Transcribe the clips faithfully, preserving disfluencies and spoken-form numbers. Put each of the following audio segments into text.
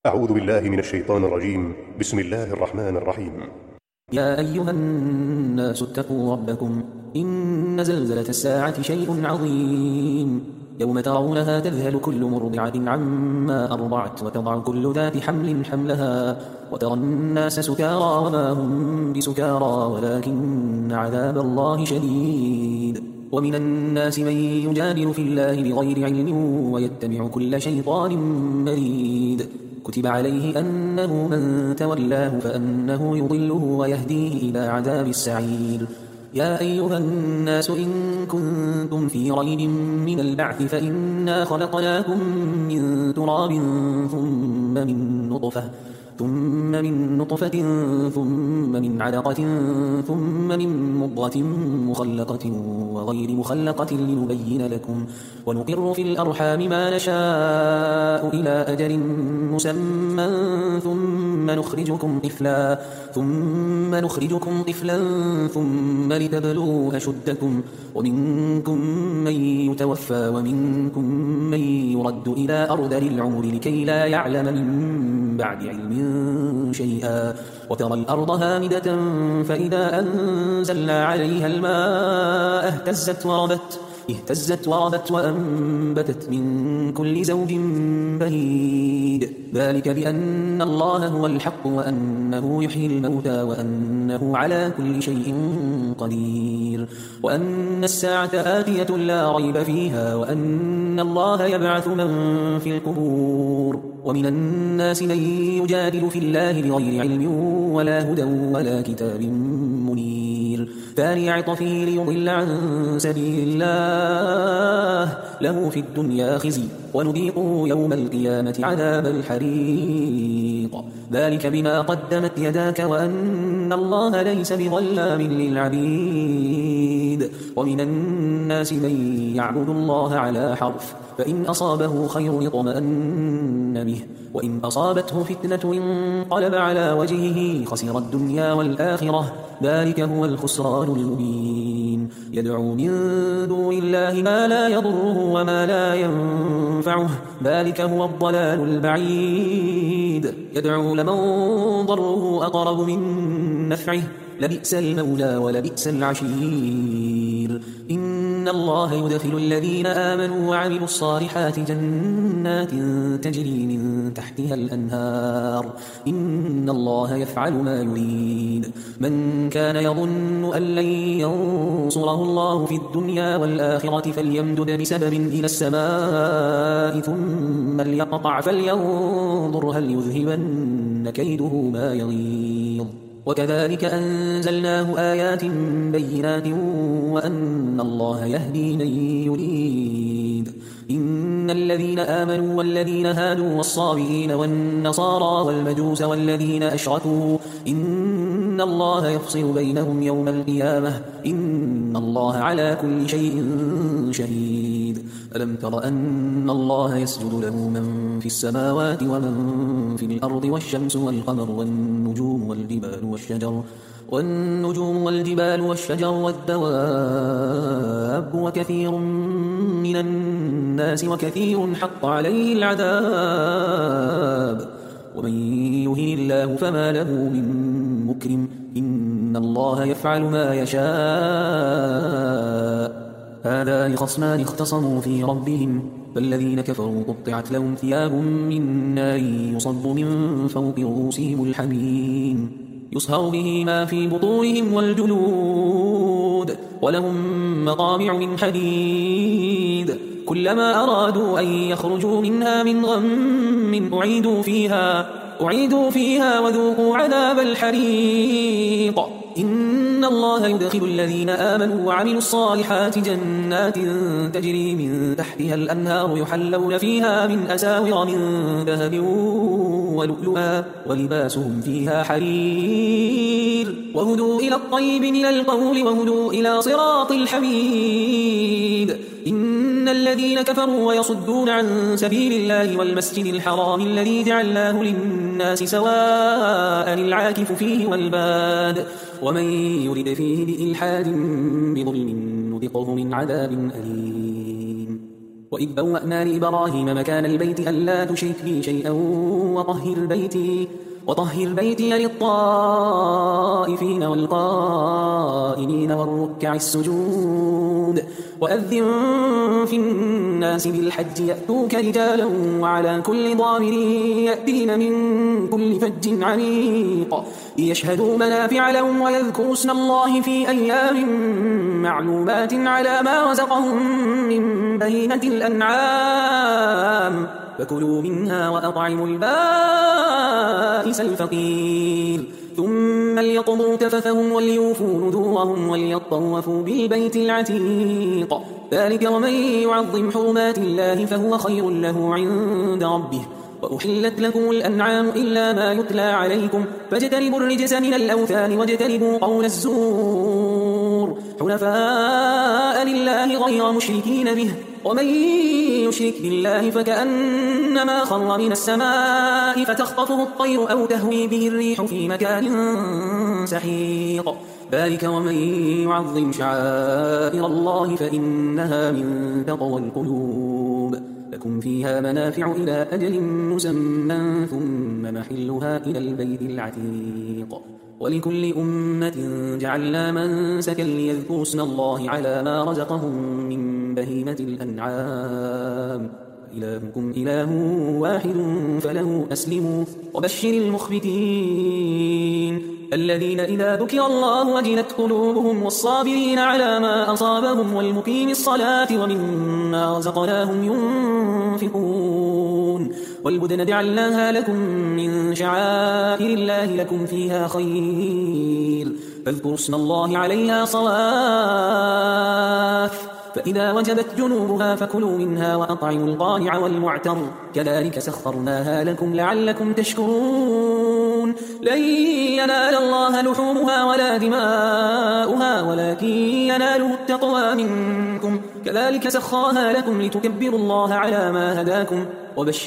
أعوذ بالله من الشيطان الرجيم. بسم الله الرحمن الرحيم. يا أيها الناس اتقوا ربكم إن زلزلة الساعة شيء عظيم يوم ترونها تذهل كل مرضعة عما أرضعت وتضع كل ذات حمل حملها وترى الناس سكارى وما هم بسكارى ولكن عذاب الله شديد. ومن الناس من يجادل في الله بغير علم ويتبع كل شيطان مريد. كتب عليه أنه من تولاه فأنه يضله ويهديه إلى عذاب السعير. يا أيها الناس إن كنتم في ريب من البعث فإنا خلقناكم من تراب ثم من نطفة ثم من نطفة ثم من علقة ثم من مضغة مخلقة وغير مخلقة لنبين لكم ونقر في الأرحام ما نشاء إلى أجل مسمى ثم نخرجكم طفلا ثم نخرجكم طفلا ثم لتبلغوا أشدكم ومنكم من يتوفى ومنكم من يرد إلى أرذل العمر لكي لا يعلم من بعد علم شيئا. وترى الأرض هامدة فإذا أنزلنا عليها الماء اهتزت وربت اهتزت وربت وأنبتت من كل زوج بهيج. ذلك بأن الله هو الحق وأنه يحيي الموتى وأنه على كل شيء قدير وأن الساعة آتية لا ريب فيها وأن الله يبعث من في القبور. ومن الناس من يجادل في الله بغير علم ولا هدى ولا كتاب منير. ثاني عطفه ليضل عن سبيل الله له في الدنيا خزي ونذيقه يوم القيامة عذاب الحريق. ذلك بما قدمت يداك وأن الله ليس بظلام للعبيد. ومن الناس من يعبد الله على حرف فإن أصابه خير اطمأن به وإن أصابته فتنة انقلب على وجهه خسر الدنيا والآخرة. ذلك هو الخسران المبين. يدعو من دون الله ما لا يضره وما لا ينفعه ذلك هو الضلال البعيد. يدعو لمن ضره أقرب من نفعه لبئس المولى ولبئس العشير. إن الله يدخل الذين آمنوا وعملوا الصالحات جنات تجري من تحتها الأنهار إن الله يفعل ما يريد. من كان يظن أن لن ينصره الله في الدنيا والآخرة فليمدد بسبب إلى السماء ثم ليقطع فلينظر هل يذهبن كيده ما يغيظ. وكذلك أنزلناه آيات بينات وأن الله يهدي من يريد. إن الذين آمنوا والذين هادوا والصابئين والنصارى والمجوس والذين أشركوا إن الله يفصل بينهم يوم القيامة إن الله على كل شيء شهيد. ألم تر أن الله يسجد له من في السماوات ومن في الأرض والشمس والقمر والنجوم والجبال والشجر والنجوم والجبال والشجر والدواب وكثير من الناس وكثير حق عليه العذاب ومن يهن الله فما له من مكرم إن الله يفعل ما يشاء. هذان خصمان اختصموا في ربهم فالذين كفروا قطعت لهم ثياب من نار يصب من فوق رؤوسهم الحميم يصهر به ما في بطونهم والجلود ولهم مقامع من حديد كلما أرادوا أن يخرجوا منها من غم أعيدوا فيها أعيدوا فيها وذوقوا عذاب الحريق. إن الله يدخل الذين آمنوا وعملوا الصالحات جنات تجري من تحتها الأنهار يحلون فيها من أساور من ذهب ولؤلؤا ولباسهم فيها حرير وهدوا إلى الطيب من القول وهدوا إلى صراط الحميد. إن الذين كفروا ويصدون عن سبيل الله والمسجد الحرام الذي جعلناه للناس سواء العاكف فيه والباد ومن يرد فيه بإلحاد بظلم نذقه من عذاب أليم. وإذ بوأنا لإبراهيم مكان البيت ألا تشرك بي شيئا وطهر بيتي وطهر بيتي للطائفين والقائمين والركع السجود وأذن في الناس بالحج يأتوك رجالا وعلى كل ضامر يأتين من كل فج عميق ليشهدوا منافع لهم ويذكروا اسم الله في أيام معلومات على ما رزقهم من بهيمة الأنعام فكلوا منها وأطعموا البائس الفقير ثم ليقضوا تفثهم وليوفوا نذورهم وليطوفوا بالبيت العتيق ذلك ومن يعظم حرمات الله فهو خير له عند ربه وأحلت لكم الأنعام إلا ما يتلى عليكم فاجتنبوا الرجس من الأوثان واجتنبوا قول الزور حنفاء لله غير مشركين به ومن يشرك بالله فكأنما خر من السماء فتخطفه الطير أو تهوي به الريح في مكان سحيق ذلك ومن يعظم شعائر الله فإنها من تقوى القلوب لكم فيها منافع إلى أجل مسمى ثم محلها إلى البيت العتيق ولكل أمة جعلنا منسكا ليذكروا اسم الله على ما رزقهم من بهيمة الأنعام إلهكم إله واحد فله أسلموا وبشر المخبتين الذين إذا ذكر الله وجلت قلوبهم والصابرين على ما أصابهم والمقيم الصلاة ومما رزقناهم ينفقون والبدن جعلناها لكم من شعائر الله لكم فيها خير فاذكروا اسم الله عليها صواف فإذا وجبت جنوبها فكلوا منها وأطعموا القانع والمعتر كذلك سخرناها لكم لعلكم تشكرون لن ينال الله لحومها ولا دماؤها ولكن يناله التقوى منكم كذلك سخرها لكم لتكبروا الله على ما هداكم وبشر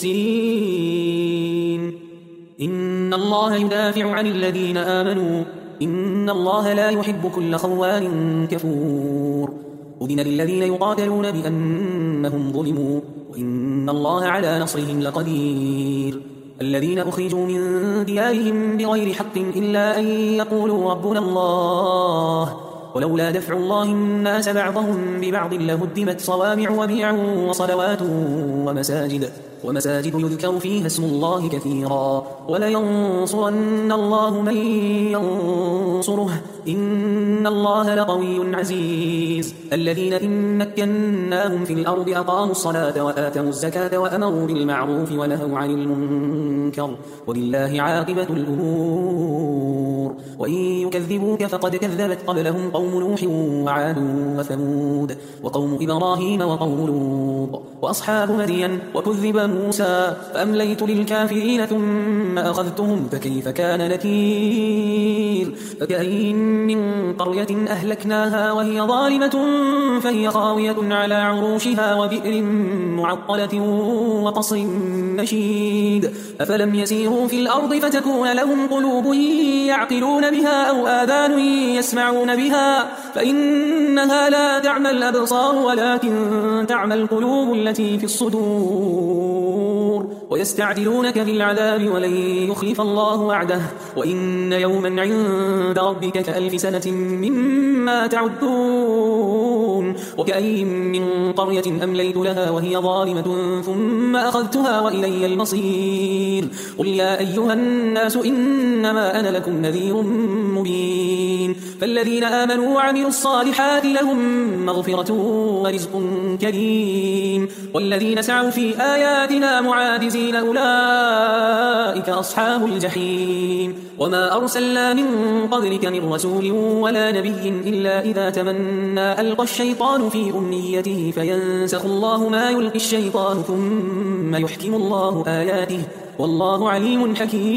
المحسنين إن الله يدافع عن الذين آمنوا إن الله لا يحب كل خوان كفور أذن للذين يقاتلون بأنهم ظلموا وإن الله على نصرهم لقدير الذين أخرجوا من ديارهم بغير حق إلا أن يقولوا ربنا الله ولولا دفع الله الناس بعضهم ببعض لهدمت صوامع وبيع وصلوات ومساجد ومساجد يذكر فيها اسم الله كثيرا ولينصرن الله من ينصره إن الله لقوي عزيز الذين إن مكناهم في الأرض أقاموا الصلاة وآتوا الزكاة وأمروا بالمعروف ونهوا عن المنكر ولله عاقبة الأمور وإن يكذبوك فقد كذبت قبلهم قوم نوح وعاد وثمود وقوم إبراهيم وقوم لوط وأصحاب مدين وكذب موسى فأمليت للكافرين ثم أخذتهم فكيف كان نكير فكأين من قرية أهلكناها وهي ظالمة فهي خاوية على عروشها وبئر معطلة وقصر مشيد أفلم يسيروا في الأرض فتكون لهم قلوب يعقلون بها أو آذان يسمعون بها فإنها لا تعمى الأبصار ولكن تعمى القلوب التي في الصدور ويستعجلونك بالعذاب ولن يخلف الله وعده وإن يوما عند ربك كألف سنة مما تعدون وكأي من قرية أمليت لها وهي ظالمة ثم أخذتها وإلي المصير قل يا أيها الناس إنما أنا لكم نذير مبين فالذين آمنوا وعملوا الصالحات لهم مغفرة ورزق كريم والذين سعوا في آياتنا معاجزين أولئك أصحاب الجحيم وما أرسلنا من قبلك من رسول ولا نبي إلا إذا تمنى ألقى الشيطان في أمنيته فينسخ الله ما يلقي الشيطان ثم يحكم الله آياته والله عليم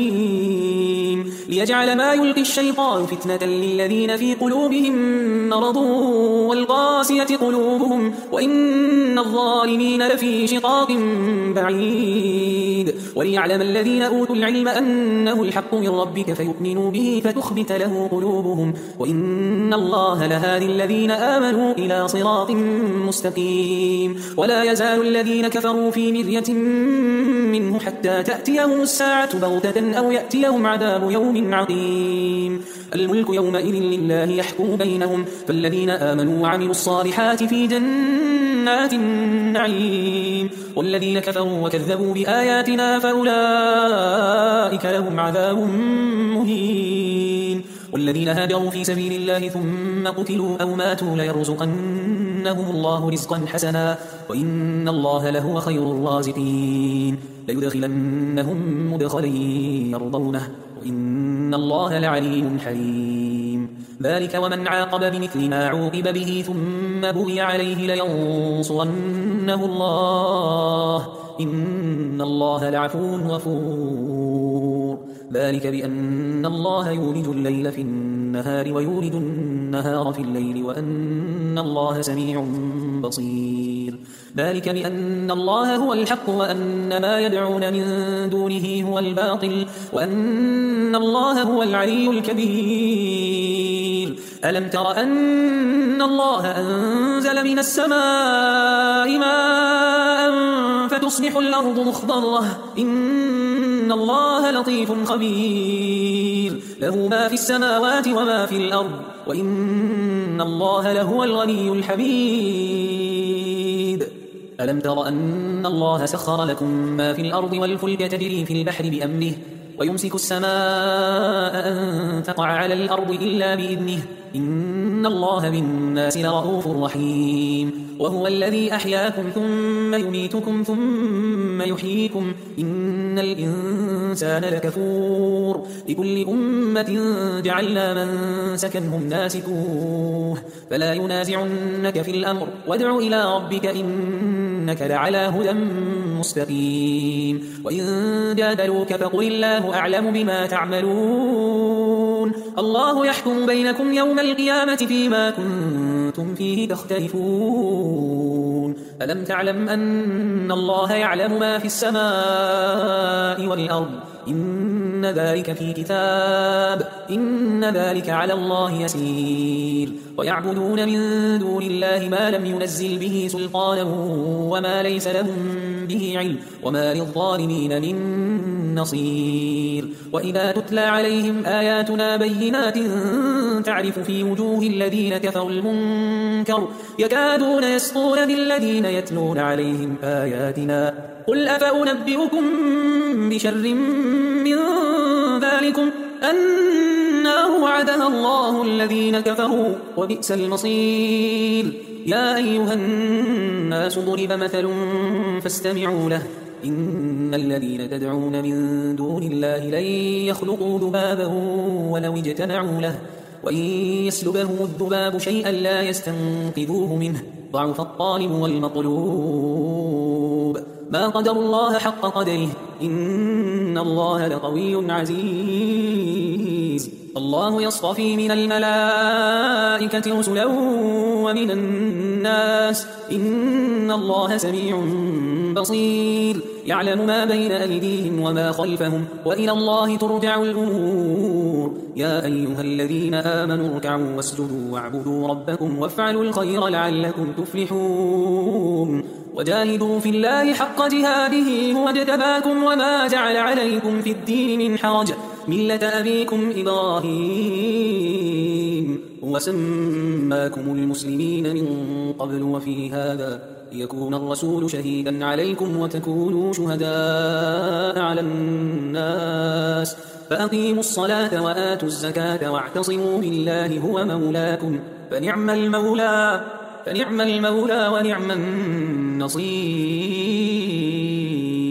حكيم ليجعل ما يلقي الشيطان فتنة للذين في قلوبهم مرض والقاسية قلوبهم وإن الظالمين لفي شقاق بعيد وليعلم الذين أوتوا العلم أنه الحق من ربك فيؤمنوا به فتخبت له قلوبهم وإن الله لهادي الذين آمنوا إلى صراط مستقيم ولا يزال الذين كفروا في مرية منه حتى تأتيهم الساعة بغتة أو يأتيهم عذاب يوم عقيم الملك يومئذ لله يحكم بينهم فالذين آمنوا وعملوا الصالحات في جنات النعيم والذين كفروا وكذبوا بآياتنا فأولئك لهم عذاب مهين والذين هاجروا في سبيل الله ثم قتلوا أو ماتوا ليرزقنهم الله رزقا حسنا وإن الله لهو خير الرازقين ليدخلنهم مدخلا يرضونه وإن الله لعليم حليم ذلك ومن عاقب بمثل ما عوقب به ثم بغي عليه لينصرنه الله إن الله لعفو غفور ذلك بأن الله يولج الليل في النهار ويولج النهار في الليل وأن الله سميع بصير ذلك بأن الله هو الحق وأن ما يدعون من دونه هو الباطل وأن الله هو العلي الكبير ألم تر أن الله أنزل من السماء ماء فتصبح الأرض مخضرة إن الله لطيف خبير له ما في السماوات وما في الأرض وإن الله لهو الغني الحميد ألم تر أن الله سخر لكم ما في الأرض والفلك تجري في البحر بأمره ويمسك السماء أن تقع على الأرض إلا بإذنه إن الله بالناس لرؤوف رحيم وهو الذي أحياكم ثم يميتكم ثم يحييكم إن الإنسان لكفور لكل أمة جعلنا من سكنهم ناسكوه فلا ينازعنك في الأمر وادع إلى ربك إنك لعلى هدى مستقيم وإن جادلوك فقل الله أعلم بما تعملون الله يحكم بينكم يوم القيامة فيما كنتم فيه تختلفون ألم تعلم أن الله يعلم ما في السماء والأرض إن ذلك في كتاب إن ذلك على الله يسير ويعبدون من دون الله ما لم ينزل به سلطانا وما ليس لهم به علم وما للظالمين من نصير وإذا تتلى عليهم آياتنا بينات تعرف في وجوه الذين كفروا المنكر يكادون يسطون بالذين يتلون عليهم آياتنا قل أفأنبئكم بشر من ذلكم النار وعدها الله الذين كفروا وبئس المصير يا أيها الناس ضرب مثل فاستمعوا له إن الذين تدعون من دون الله لن يخلقوا ذبابا ولو اجتمعوا له وإن يسلبهم الذباب شيئا لا يستنقذوه منه ضعف الطالب والمطلوب ما قدر الله حق قدره إن الله لقوي عزيز الله يصطفي من الملائكة رسلا ومن الناس إن الله سميع بصير يعلم ما بين أيديهم وما خلفهم وإلى الله ترجع الأمور يا أيها الذين آمنوا اركعوا واسجدوا واعبدوا ربكم وافعلوا الخير لعلكم تفلحون وجاهدوا في الله حق جهاده هو اجتباكم وما جعل عليكم في الدين من حرج ملة أبيكم إبراهيم وسماكم المسلمين من قبل وفي هذا ليكون الرسول شهيدا عليكم وتكونوا شهداء على الناس فأقيموا الصلاة وآتوا الزكاة واعتصموا بالله هو مولاكم فنعم المولى فنعم المولى ونعم النصير